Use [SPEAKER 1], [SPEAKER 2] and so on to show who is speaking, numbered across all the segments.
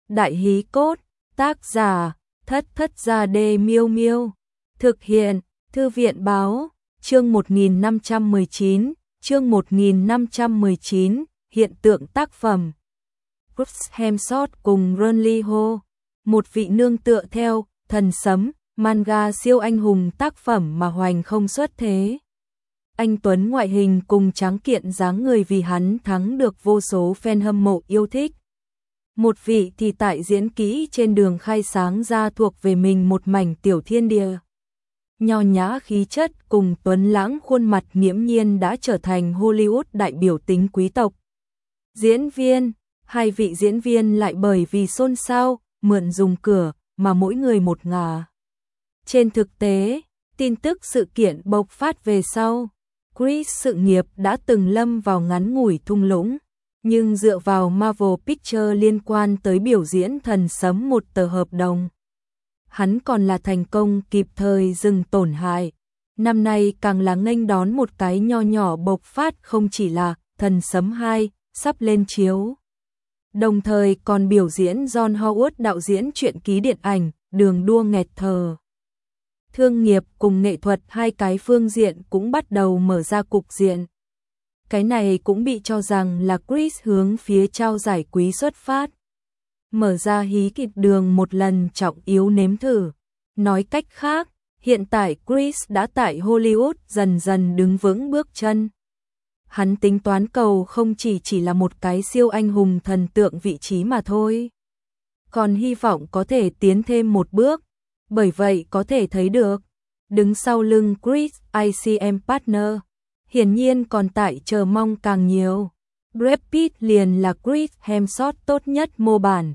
[SPEAKER 1] Đại hí cốt, tác giả, Thất Thất Gia Đê Miêu Miêu. Thực hiện, Thư viện báo, chương 1519, hiện tượng tác phẩm. Chris Hemsworth cùng Ronnie Ho, một vị nương tựa theo, thần sấm, manga siêu anh hùng tác phẩm mà hoành không xuất thế. Anh Tuấn ngoại hình cùng tráng kiện dáng người vì hắn thắng được vô số fan hâm mộ yêu thích. Một vị thì tại diễn kỹ trên đường khai sáng ra thuộc về mình một mảnh tiểu thiên địa. Nho nhã khí chất cùng tuấn lãng khuôn mặt nghiễm nhiên đã trở thành Hollywood đại biểu tính quý tộc. Diễn viên, hai vị diễn viên lại bởi vì xôn xao, mượn dùng cửa mà mỗi người một ngả. Trên thực tế, tin tức sự kiện bộc phát về sau, Chris sự nghiệp đã từng lâm vào ngắn ngủi thung lũng, nhưng dựa vào Marvel Pictures liên quan tới biểu diễn thần sấm một tờ hợp đồng, hắn còn là thành công kịp thời dừng tổn hại. Năm nay càng là nghênh đón một cái nho nhỏ bộc phát, không chỉ là Thần Sấm 2 sắp lên chiếu, đồng thời còn biểu diễn John Howard đạo diễn truyện ký điện ảnh Đường đua nghẹt thở. Thương nghiệp cùng nghệ thuật hai cái phương diện cũng bắt đầu mở ra cục diện. Cái này cũng bị cho rằng là Chris hướng phía trao giải quý xuất phát, mở ra hí kịch đường một lần trọng yếu nếm thử. Nói cách khác, hiện tại Chris đã tại Hollywood dần dần đứng vững bước chân. Hắn tính toán cầu không chỉ là một cái siêu anh hùng thần tượng vị trí mà thôi, còn hy vọng có thể tiến thêm một bước. Bởi vậy có thể thấy được, đứng sau lưng Chris ICM Partner, hiển nhiên còn tại chờ mong càng nhiều. Brad Pitt liền là Chris Hemsworth tốt nhất mô bản.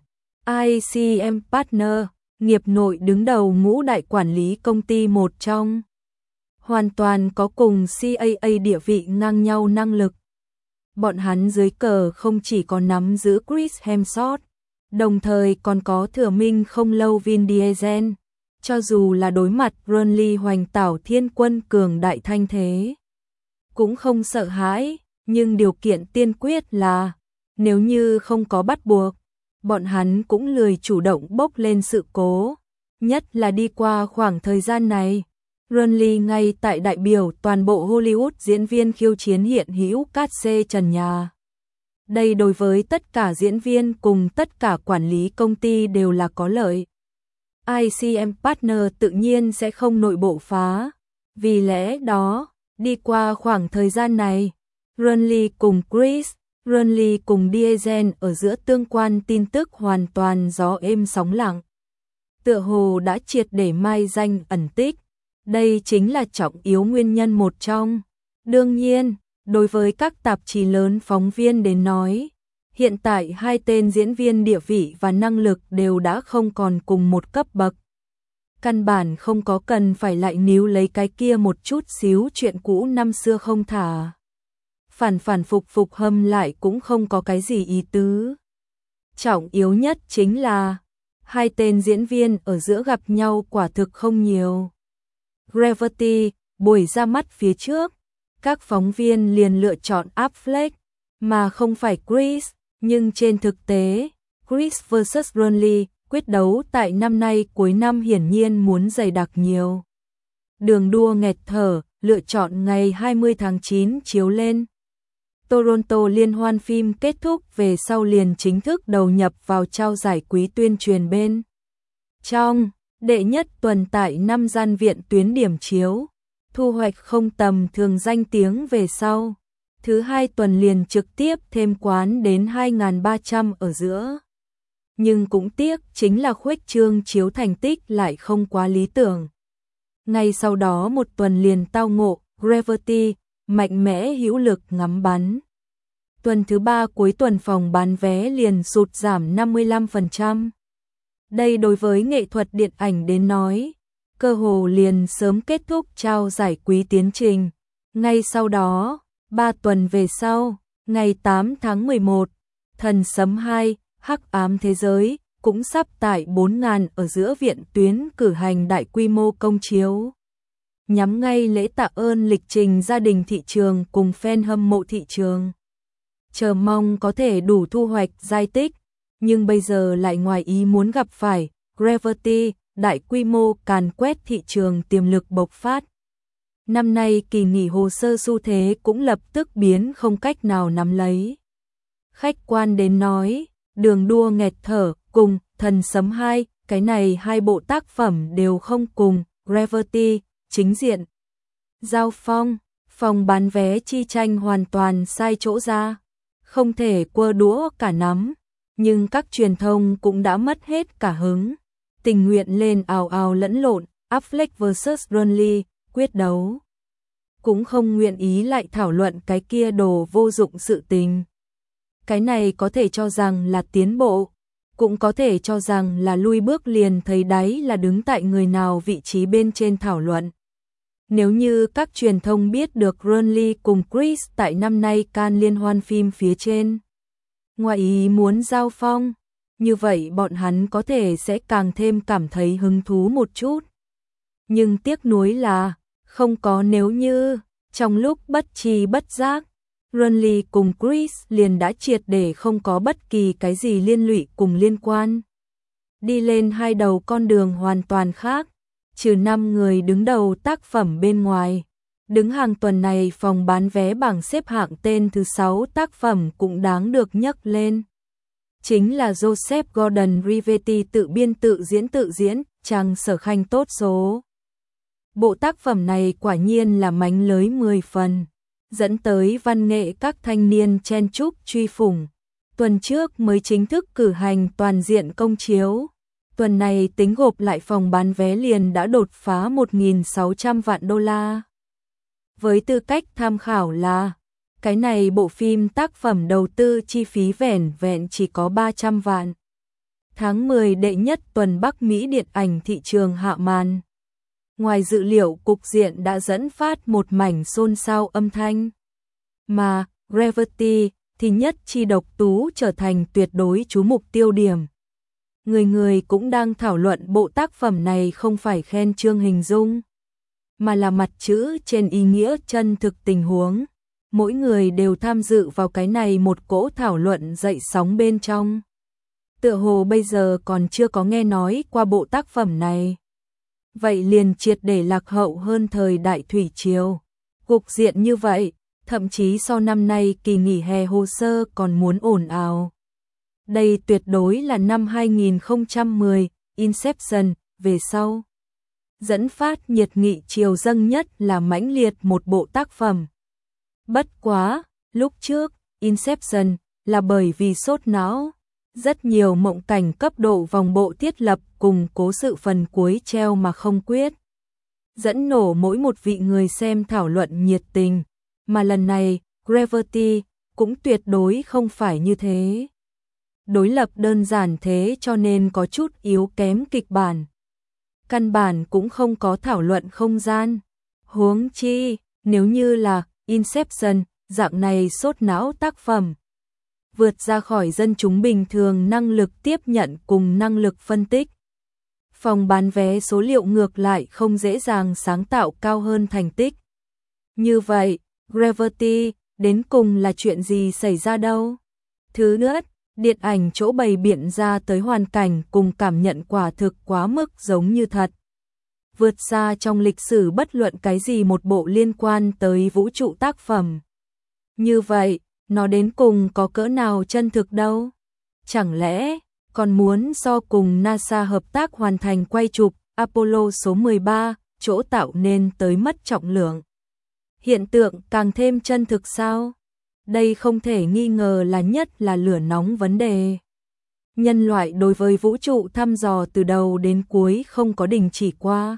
[SPEAKER 1] ICM Partner, nghiệp nội đứng đầu ngũ đại quản lý công ty một trong, hoàn toàn có cùng CAA địa vị ngang nhau năng lực. Bọn hắn dưới cờ không chỉ có nắm giữ Chris Hemsworth, đồng thời còn có thừa minh không lâu Vin Diesel. Cho dù là đối mặt Ronnie hoành tảo thiên quân cường đại thanh thế, cũng không sợ hãi, nhưng điều kiện tiên quyết là, nếu như không có bắt buộc, bọn hắn cũng lười chủ động bốc lên sự cố. Nhất là đi qua khoảng thời gian này, Ronnie ngay tại đại biểu toàn bộ Hollywood diễn viên khiêu chiến hiện hữu cát xê trần nhà. Đây đối với tất cả diễn viên cùng tất cả quản lý công ty đều là có lợi. ICM Partner tự nhiên sẽ không nội bộ phá. Vì lẽ đó, đi qua khoảng thời gian này, Ronnie cùng Chris, Ronnie cùng Diesel ở giữa tương quan tin tức hoàn toàn gió êm sóng lặng. Tựa hồ đã triệt để mai danh ẩn tích. Đây chính là trọng yếu nguyên nhân một trong. Đương nhiên, đối với các tạp chí lớn phóng viên đến nói, hiện tại hai tên diễn viên địa vị và năng lực đều đã không còn cùng một cấp bậc. Căn bản không có cần phải lại níu lấy cái kia một chút xíu chuyện cũ năm xưa không thả. Phản phục hâm lại cũng không có cái gì ý tứ. Trọng yếu nhất chính là, hai tên diễn viên ở giữa gặp nhau quả thực không nhiều. Gravity, buổi ra mắt phía trước, các phóng viên liền lựa chọn Affleck, mà không phải Chris. Nhưng trên thực tế, Chris vs Ronnie, quyết đấu tại năm nay cuối năm hiển nhiên muốn dày đặc nhiều. Đường đua nghẹt thở, lựa chọn ngày 20 tháng 9 chiếu lên. Toronto liên hoan phim kết thúc về sau liền chính thức đầu nhập vào trao giải quý tuyên truyền bên trong. Đệ nhất tuần tại 5 gian viện tuyến điểm chiếu, thu hoạch không tầm thường danh tiếng về sau. Thứ hai tuần liền trực tiếp thêm quán đến 2.300 ở giữa. Nhưng cũng tiếc chính là khuếch trương chiếu thành tích lại không quá lý tưởng. Ngay sau đó một tuần liền tao ngộ, Gravity, mạnh mẽ hữu lực ngắm bắn. Tuần thứ ba cuối tuần phòng bán vé liền sụt giảm 55%. Đây đối với nghệ thuật điện ảnh đến nói, cơ hồ liền sớm kết thúc trao giải quý tiến trình. Ngay sau đó, 3 tuần về sau, ngày 8 tháng 11, Thần Sấm 2, Hắc ám thế giới, cũng sắp tại 4.000 ở giữa viện tuyến cử hành đại quy mô công chiếu. Nhắm ngay lễ tạ ơn lịch trình gia đình thị trường cùng fan hâm mộ thị trường. Chờ mong có thể đủ thu hoạch giai tích, nhưng bây giờ lại ngoài ý muốn gặp phải Gravity, đại quy mô càn quét thị trường tiềm lực bộc phát. Năm nay kỳ nghỉ hồ sơ xu thế cũng lập tức biến không cách nào nắm lấy. Khách quan đến nói, Đường đua nghẹt thở cùng Thần Sấm 2, cái này hai bộ tác phẩm đều không cùng Gravity chính diện giao phong, phòng bán vé chi tranh hoàn toàn sai chỗ ra, không thể quơ đũa cả nắm, nhưng các truyền thông cũng đã mất hết cả hứng, tình nguyện lên ào ào lẫn lộn, Affleck vs Burnley, quyết đấu. Cũng không nguyện ý lại thảo luận cái kia đồ vô dụng sự tình. Cái này có thể cho rằng là tiến bộ, cũng có thể cho rằng là lui bước liền thấy đáy là đứng tại người nào vị trí bên trên thảo luận. Nếu như các truyền thông biết được Burnley cùng Chris tại năm nay Cannes liên hoan phim phía trên ngoài ý muốn giao phong, như vậy bọn hắn có thể sẽ càng thêm cảm thấy hứng thú một chút. Nhưng tiếc nuối là, không có nếu như, trong lúc bất tri bất giác, Burnley cùng Chris liền đã triệt để không có bất kỳ cái gì liên lụy cùng liên quan. Đi lên hai đầu con đường hoàn toàn khác, trừ 5 người đứng đầu tác phẩm bên ngoài. Đứng hàng tuần này phòng bán vé bảng xếp hạng tên thứ 6 tác phẩm cũng đáng được nhắc lên. Chính là Joseph Gordon-Rivetti tự biên tự diễn, chàng Sở Khanh tốt số. Bộ tác phẩm này quả nhiên là mánh lới 10 phần, dẫn tới văn nghệ các thanh niên chen chúc truy phủng. Tuần trước mới chính thức cử hành toàn diện công chiếu. Tuần này tính gộp lại phòng bán vé liền đã đột phá 1.600 vạn đô la. Với tư cách tham khảo là, cái này bộ phim tác phẩm đầu tư chi phí vẻn vẹn chỉ có 300 vạn. Tháng 10 đệ nhất tuần Bắc Mỹ điện ảnh thị trường hạ màn. Ngoài dự liệu cục diện đã dẫn phát một mảnh xôn xao âm thanh. Mà, Gravity thì nhất chi độc tú trở thành tuyệt đối chú mục tiêu điểm. Người người cũng đang thảo luận bộ tác phẩm này không phải khen chương hình dung, mà là mặt chữ trên ý nghĩa chân thực tình huống. Mỗi người đều tham dự vào cái này một cỗ thảo luận dậy sóng bên trong. Tựa hồ bây giờ còn chưa có nghe nói qua bộ tác phẩm này. Vậy liền triệt để lạc hậu hơn thời đại thủy triều. Cục diện như vậy, thậm chí so năm nay kỳ nghỉ hè hồ sơ còn muốn ồn ào. Đây tuyệt đối là năm 2010, Inception, về sau. Dẫn phát nhiệt nghị triều dâng nhất là mãnh liệt một bộ tác phẩm. Bất quá, lúc trước, Inception là bởi vì sốt não. Rất nhiều mộng cảnh cấp độ vòng bộ thiết lập cùng cố sự phần cuối treo mà không quyết. Dẫn nổ mỗi một vị người xem thảo luận nhiệt tình. Mà lần này, Gravity cũng tuyệt đối không phải như thế. Đối lập đơn giản thế cho nên có chút yếu kém kịch bản. Căn bản cũng không có thảo luận không gian. Huống chi, nếu như là Inception, dạng này sốt não tác phẩm. Vượt ra khỏi dân chúng bình thường năng lực tiếp nhận cùng năng lực phân tích. Phòng bán vé số liệu ngược lại không dễ dàng sáng tạo cao hơn thành tích. Như vậy, Gravity, đến cùng là chuyện gì xảy ra đâu? Thứ nhất, điện ảnh chỗ bày biện ra tới hoàn cảnh cùng cảm nhận quả thực quá mức giống như thật. Vượt xa trong lịch sử bất luận cái gì một bộ liên quan tới vũ trụ tác phẩm. Như vậy, nó đến cùng có cỡ nào chân thực đâu? Chẳng lẽ còn muốn so cùng NASA hợp tác hoàn thành quay chụp Apollo số 13, chỗ tạo nên tới mất trọng lượng. Hiện tượng càng thêm chân thực sao? Đây không thể nghi ngờ là nhất là lửa nóng vấn đề. Nhân loại đối với vũ trụ thăm dò từ đầu đến cuối không có đình chỉ qua.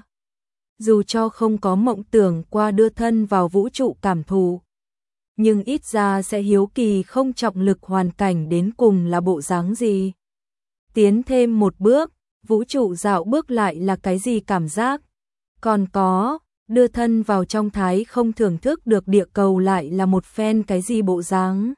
[SPEAKER 1] Dù cho không có mộng tưởng qua đưa thân vào vũ trụ cảm thụ, nhưng ít ra sẽ hiếu kỳ không trọng lực hoàn cảnh đến cùng là bộ dáng gì. Tiến thêm một bước, vũ trụ dạo bước lại là cái gì cảm giác. Còn có, đưa thân vào trong thái không thưởng thức được địa cầu lại là một phen cái gì bộ dáng.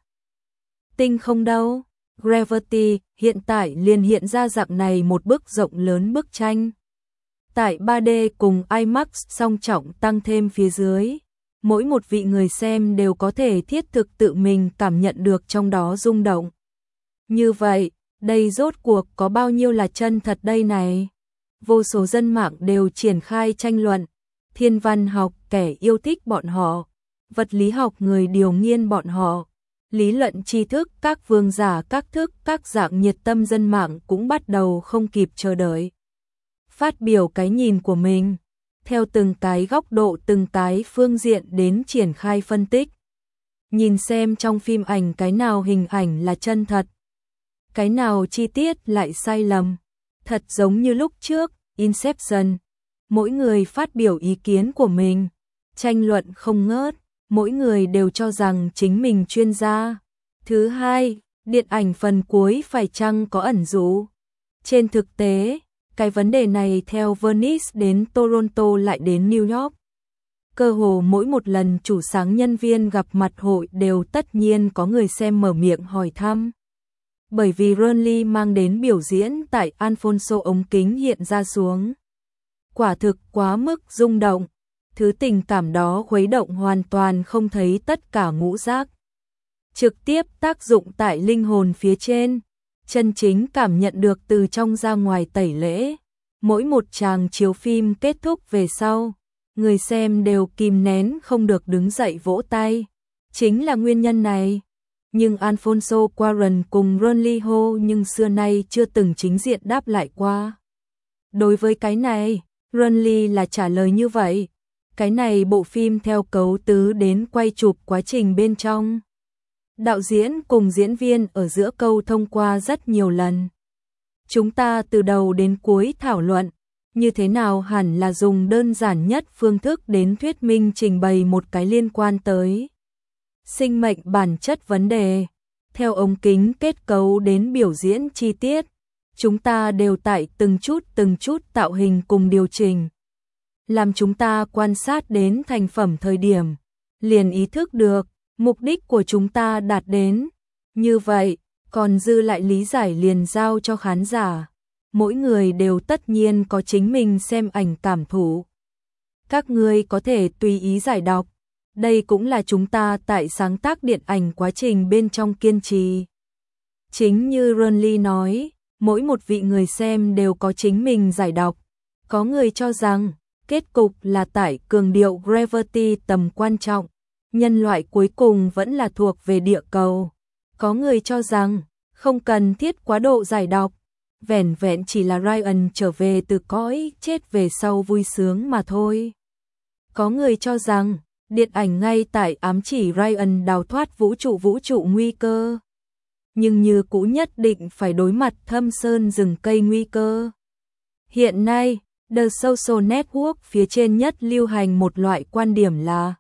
[SPEAKER 1] Tinh không đâu, Gravity hiện tại liền hiện ra dạng này một bức rộng lớn bức tranh. Tại 3D cùng IMAX song trọng tăng thêm phía dưới, mỗi một vị người xem đều có thể thiết thực tự mình cảm nhận được trong đó rung động. Như vậy, Đây rốt cuộc có bao nhiêu là chân thật đây này? Vô số dân mạng đều triển khai tranh luận, thiên văn học kẻ yêu thích bọn họ, vật lý học người điều nghiên bọn họ, lý luận tri thức các vương giả các thức các dạng nhiệt tâm dân mạng cũng bắt đầu không kịp chờ đợi. Phát biểu cái nhìn của mình, theo từng cái góc độ từng cái phương diện đến triển khai phân tích. Nhìn xem trong phim ảnh cái nào hình ảnh là chân thật, cái nào chi tiết lại sai lầm. Thật giống như lúc trước, Inception, mỗi người phát biểu ý kiến của mình, tranh luận không ngớt, mỗi người đều cho rằng chính mình chuyên gia. Thứ hai, điện ảnh phần cuối phải chăng có ẩn dụ? Trên thực tế, cái vấn đề này theo Venice đến Toronto lại đến New York. Cơ hồ mỗi một lần chủ sáng nhân viên gặp mặt hội đều tất nhiên có người xem mở miệng hỏi thăm. Bởi vì Ronly mang đến biểu diễn tại Alfonso ống kính hiện ra xuống. Quả thực quá mức rung động. Thứ tình cảm đó khuấy động hoàn toàn không thấy tất cả ngũ giác. Trực tiếp tác dụng tại linh hồn phía trên. Chân chính cảm nhận được từ trong ra ngoài tẩy lễ. Mỗi một tràng chiếu phim kết thúc về sau, người xem đều kìm nén không được đứng dậy vỗ tay. Chính là nguyên nhân này. Nhưng Alfonso Cuarón cùng Ronly Ho nhưng xưa nay chưa từng chính diện đáp lại qua. Đối với cái này, Ronly là trả lời như vậy. Cái này bộ phim theo cấu tứ đến quay chụp quá trình bên trong. Đạo diễn cùng diễn viên ở giữa câu thông qua rất nhiều lần. Chúng ta từ đầu đến cuối thảo luận, như thế nào hẳn là dùng đơn giản nhất phương thức đến thuyết minh trình bày một cái liên quan tới sinh mệnh bản chất vấn đề. Theo ống kính kết cấu đến biểu diễn chi tiết, chúng ta đều tại từng chút tạo hình cùng điều chỉnh. Làm chúng ta quan sát đến thành phẩm thời điểm, liền ý thức được mục đích của chúng ta đạt đến. Như vậy, còn dư lại lý giải liền giao cho khán giả. Mỗi người đều tất nhiên có chính mình xem ảnh cảm thụ. Các ngươi có thể tùy ý giải đọc. Đây cũng là chúng ta tại sáng tác điện ảnh quá trình bên trong kiên trì. Chính như Ronly nói, mỗi một vị người xem đều có chính mình giải đọc. Có người cho rằng, kết cục là tại cường điệu Gravity tầm quan trọng, nhân loại cuối cùng vẫn là thuộc về địa cầu. Có người cho rằng, không cần thiết quá độ giải đọc, vẻn vẹn chỉ là Ryan trở về từ cõi chết về sau vui sướng mà thôi. Có người cho rằng, điện ảnh ngay tại ám chỉ Ryan đào thoát vũ trụ nguy cơ. Nhưng như cũ nhất định phải đối mặt thâm sơn rừng cây nguy cơ. Hiện nay, The Social Network phía trên nhất lưu hành một loại quan điểm là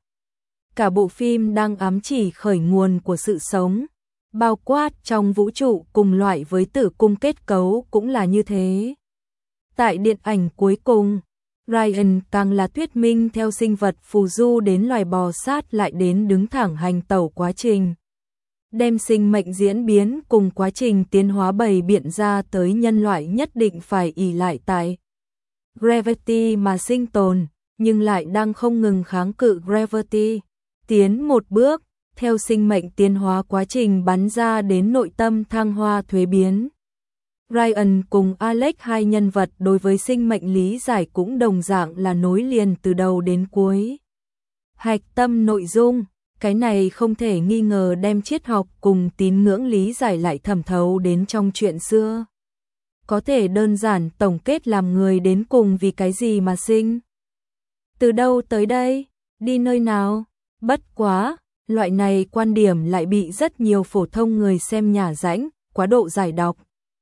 [SPEAKER 1] cả bộ phim đang ám chỉ khởi nguồn của sự sống, bao quát trong vũ trụ cùng loại với tử cung kết cấu cũng là như thế. Tại điện ảnh cuối cùng, Ryan càng là thuyết minh theo sinh vật phù du đến loài bò sát lại đến đứng thẳng hành tẩu quá trình. Đem sinh mệnh diễn biến cùng quá trình tiến hóa bày biện ra tới nhân loại nhất định phải ỷ lại tại Gravity mà sinh tồn, nhưng lại đang không ngừng kháng cự Gravity. Tiến một bước, theo sinh mệnh tiến hóa quá trình bắn ra đến nội tâm thăng hoa thuế biến. Ryan cùng Alex hai nhân vật đối với sinh mệnh lý giải cũng đồng dạng là nối liền từ đầu đến cuối. Hạch tâm nội dung, cái này không thể nghi ngờ đem triết học cùng tín ngưỡng lý giải lại thẩm thấu đến trong chuyện xưa. Có thể đơn giản tổng kết làm người đến cùng vì cái gì mà sinh. Từ đâu tới đây, đi nơi nào, bất quá, loại này quan điểm lại bị rất nhiều phổ thông người xem nhả rãnh, quá độ giải đọc.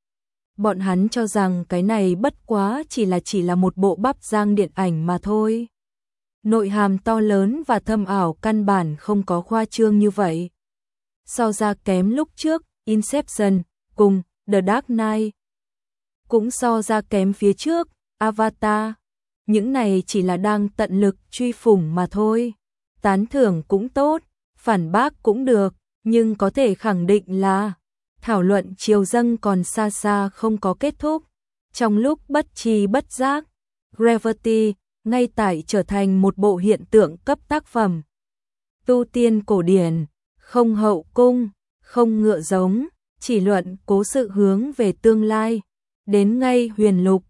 [SPEAKER 1] Bọn hắn cho rằng cái này bất quá chỉ là một bộ bắp rang điện ảnh mà thôi. Nội hàm to lớn và thâm ảo căn bản không có khoa trương như vậy. So ra kém lúc trước, Inception, cùng The Dark Knight. Cũng so ra kém phía trước, Avatar. Những này chỉ là đang tận lực truy phủng mà thôi. Tán thưởng cũng tốt, phản bác cũng được, nhưng có thể khẳng định là thảo luận chiều dâng còn xa xa không có kết thúc. Trong lúc bất tri bất giác, Gravity ngay tại trở thành một bộ hiện tượng cấp tác phẩm. Tu tiên cổ điển, không hậu cung, không ngựa giống, chỉ luận cố sự hướng về tương lai. Đến ngay huyền lục,